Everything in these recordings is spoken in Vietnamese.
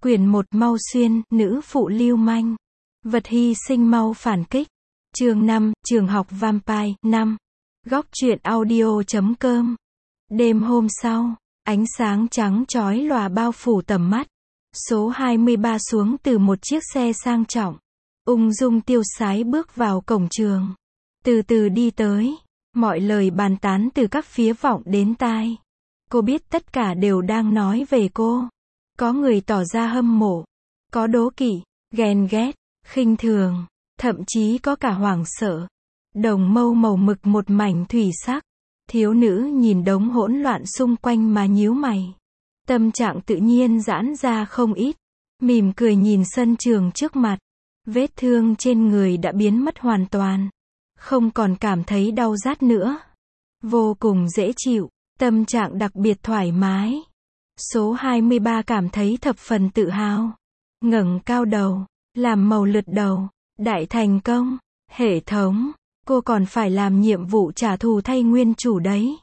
Quyển 1 Mau Xuyên, nữ phụ lưu manh. Vật hy sinh mau phản kích. Chương 5, trường học Vampire, 5. Góc truyện audio.com. Đêm hôm sau, ánh sáng trắng chói lòa bao phủ tầm mắt. Số 23 xuống từ một chiếc xe sang trọng. Ung dung tiêu sái bước vào cổng trường. Từ từ đi tới. Mọi lời bàn tán từ các phía vọng đến tai. Cô biết tất cả đều đang nói về cô. Có người tỏ ra hâm mộ. Có đố kỵ, ghen ghét, khinh thường. Thậm chí có cả hoảng sợ. Đồng mâu màu mực một mảnh thủy sắc. Thiếu nữ nhìn đống hỗn loạn xung quanh mà nhíu mày. Tâm trạng tự nhiên giãn ra không ít. Mỉm cười nhìn sân trường trước mặt. Vết thương trên người đã biến mất hoàn toàn. Không còn cảm thấy đau rát nữa. Vô cùng dễ chịu. Tâm trạng đặc biệt thoải mái. Số 23 cảm thấy thập phần tự hào. Ngẩng cao đầu. Làm màu lượt đầu. Đại thành công. Hệ thống. Cô còn phải làm nhiệm vụ trả thù thay nguyên chủ đấy.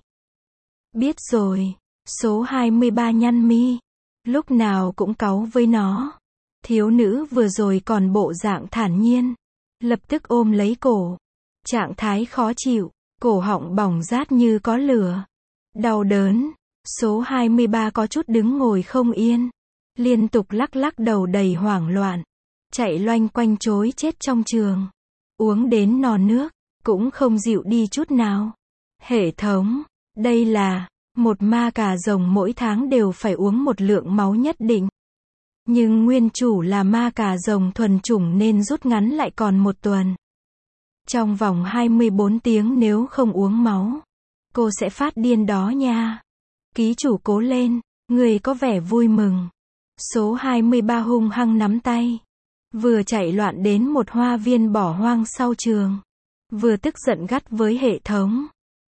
Biết rồi. Số 23 nhăn mi. Lúc nào cũng cáu với nó. Thiếu nữ vừa rồi còn bộ dạng thản nhiên. Lập tức ôm lấy cổ. Trạng thái khó chịu. Cổ họng bỏng rát như có lửa. Đau đớn. Số 23 có chút đứng ngồi không yên. Liên tục lắc lắc đầu đầy hoảng loạn. Chạy loanh quanh trối chết trong trường. Uống đến no nước. Cũng không dịu đi chút nào. Hệ thống. Đây là. Một ma cà rồng mỗi tháng đều phải uống một lượng máu nhất định. Nhưng nguyên chủ là ma cà rồng thuần chủng nên rút ngắn lại còn một tuần. Trong vòng 24 tiếng nếu không uống máu. Cô sẽ phát điên đó nha. Ký chủ cố lên. Người có vẻ vui mừng. Số 23 hung hăng nắm tay. Vừa chạy loạn đến một hoa viên bỏ hoang sau trường. Vừa tức giận gắt với hệ thống.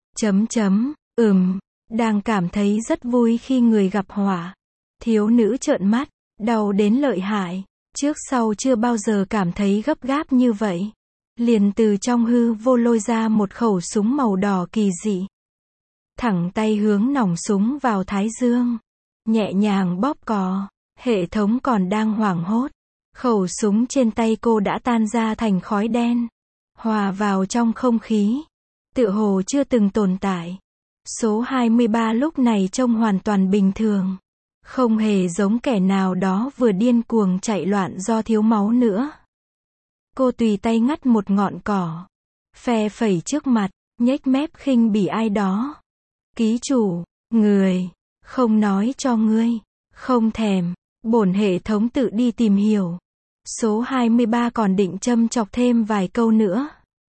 Đang cảm thấy rất vui khi người gặp họa. Thiếu nữ trợn mắt. Đau đến lợi hại. Trước sau chưa bao giờ cảm thấy gấp gáp như vậy. Liền từ trong hư vô lôi ra một khẩu súng màu đỏ kỳ dị. Thẳng tay hướng nòng súng vào thái dương. Nhẹ nhàng bóp cò. Hệ thống còn đang hoảng hốt. Khẩu súng trên tay cô đã tan ra thành khói đen. Hòa vào trong không khí. Tựa hồ chưa từng tồn tại. Số 23 lúc này trông hoàn toàn bình thường. Không hề giống kẻ nào đó vừa điên cuồng chạy loạn do thiếu máu nữa. Cô tùy tay ngắt một ngọn cỏ. Phe phẩy trước mặt, nhếch mép khinh bỉ ai đó. Ký chủ, người, không nói cho ngươi, không thèm, bổn hệ thống tự đi tìm hiểu. Số 23 còn định châm chọc thêm vài câu nữa.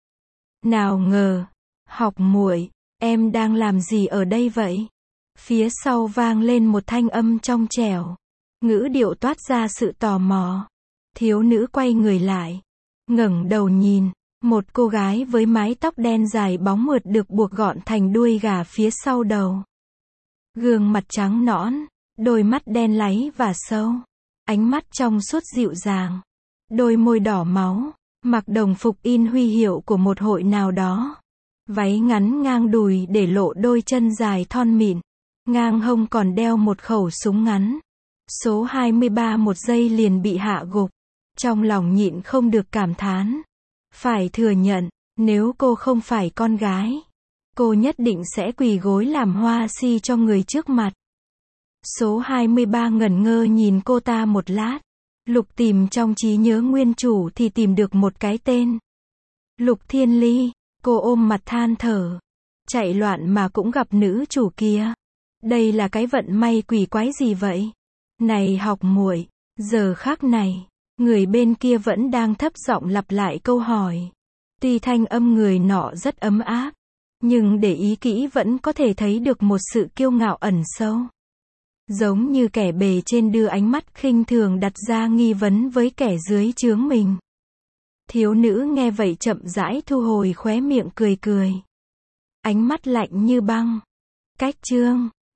Nào ngờ, học muội, em đang làm gì ở đây vậy? Phía sau vang lên một thanh âm trong trẻo. Ngữ điệu toát ra sự tò mò. Thiếu nữ quay người lại. Ngẩng đầu nhìn. Một cô gái với mái tóc đen dài bóng mượt được buộc gọn thành đuôi gà phía sau đầu. Gương mặt trắng nõn. Đôi mắt đen láy và sâu. Ánh mắt trong suốt dịu dàng. Đôi môi đỏ máu. Mặc đồng phục in huy hiệu của một hội nào đó. Váy ngắn ngang đùi để lộ đôi chân dài thon mịn. Ngang hông còn đeo một khẩu súng ngắn. Số 23 một giây liền bị hạ gục. Trong lòng nhịn không được cảm thán. Phải thừa nhận, nếu cô không phải con gái, cô nhất định sẽ quỳ gối làm hoa si cho người trước mặt. Số 23 ngẩn ngơ nhìn cô ta một lát. Lục tìm trong trí nhớ nguyên chủ thì tìm được một cái tên. Lục Thiên Ly. Cô ôm mặt than thở. Chạy loạn mà cũng gặp nữ chủ kia. Đây là cái vận may quỷ quái gì vậy? Này học muội, giờ khắc này, người bên kia vẫn đang thấp giọng lặp lại câu hỏi. Tuy thanh âm người nọ rất ấm áp, nhưng để ý kỹ vẫn có thể thấy được một sự kiêu ngạo ẩn sâu. Giống như kẻ bề trên đưa ánh mắt khinh thường đặt ra nghi vấn với kẻ dưới trướng mình. Thiếu nữ nghe vậy chậm rãi thu hồi khóe miệng cười cười. Ánh mắt lạnh như băng. Cách chương.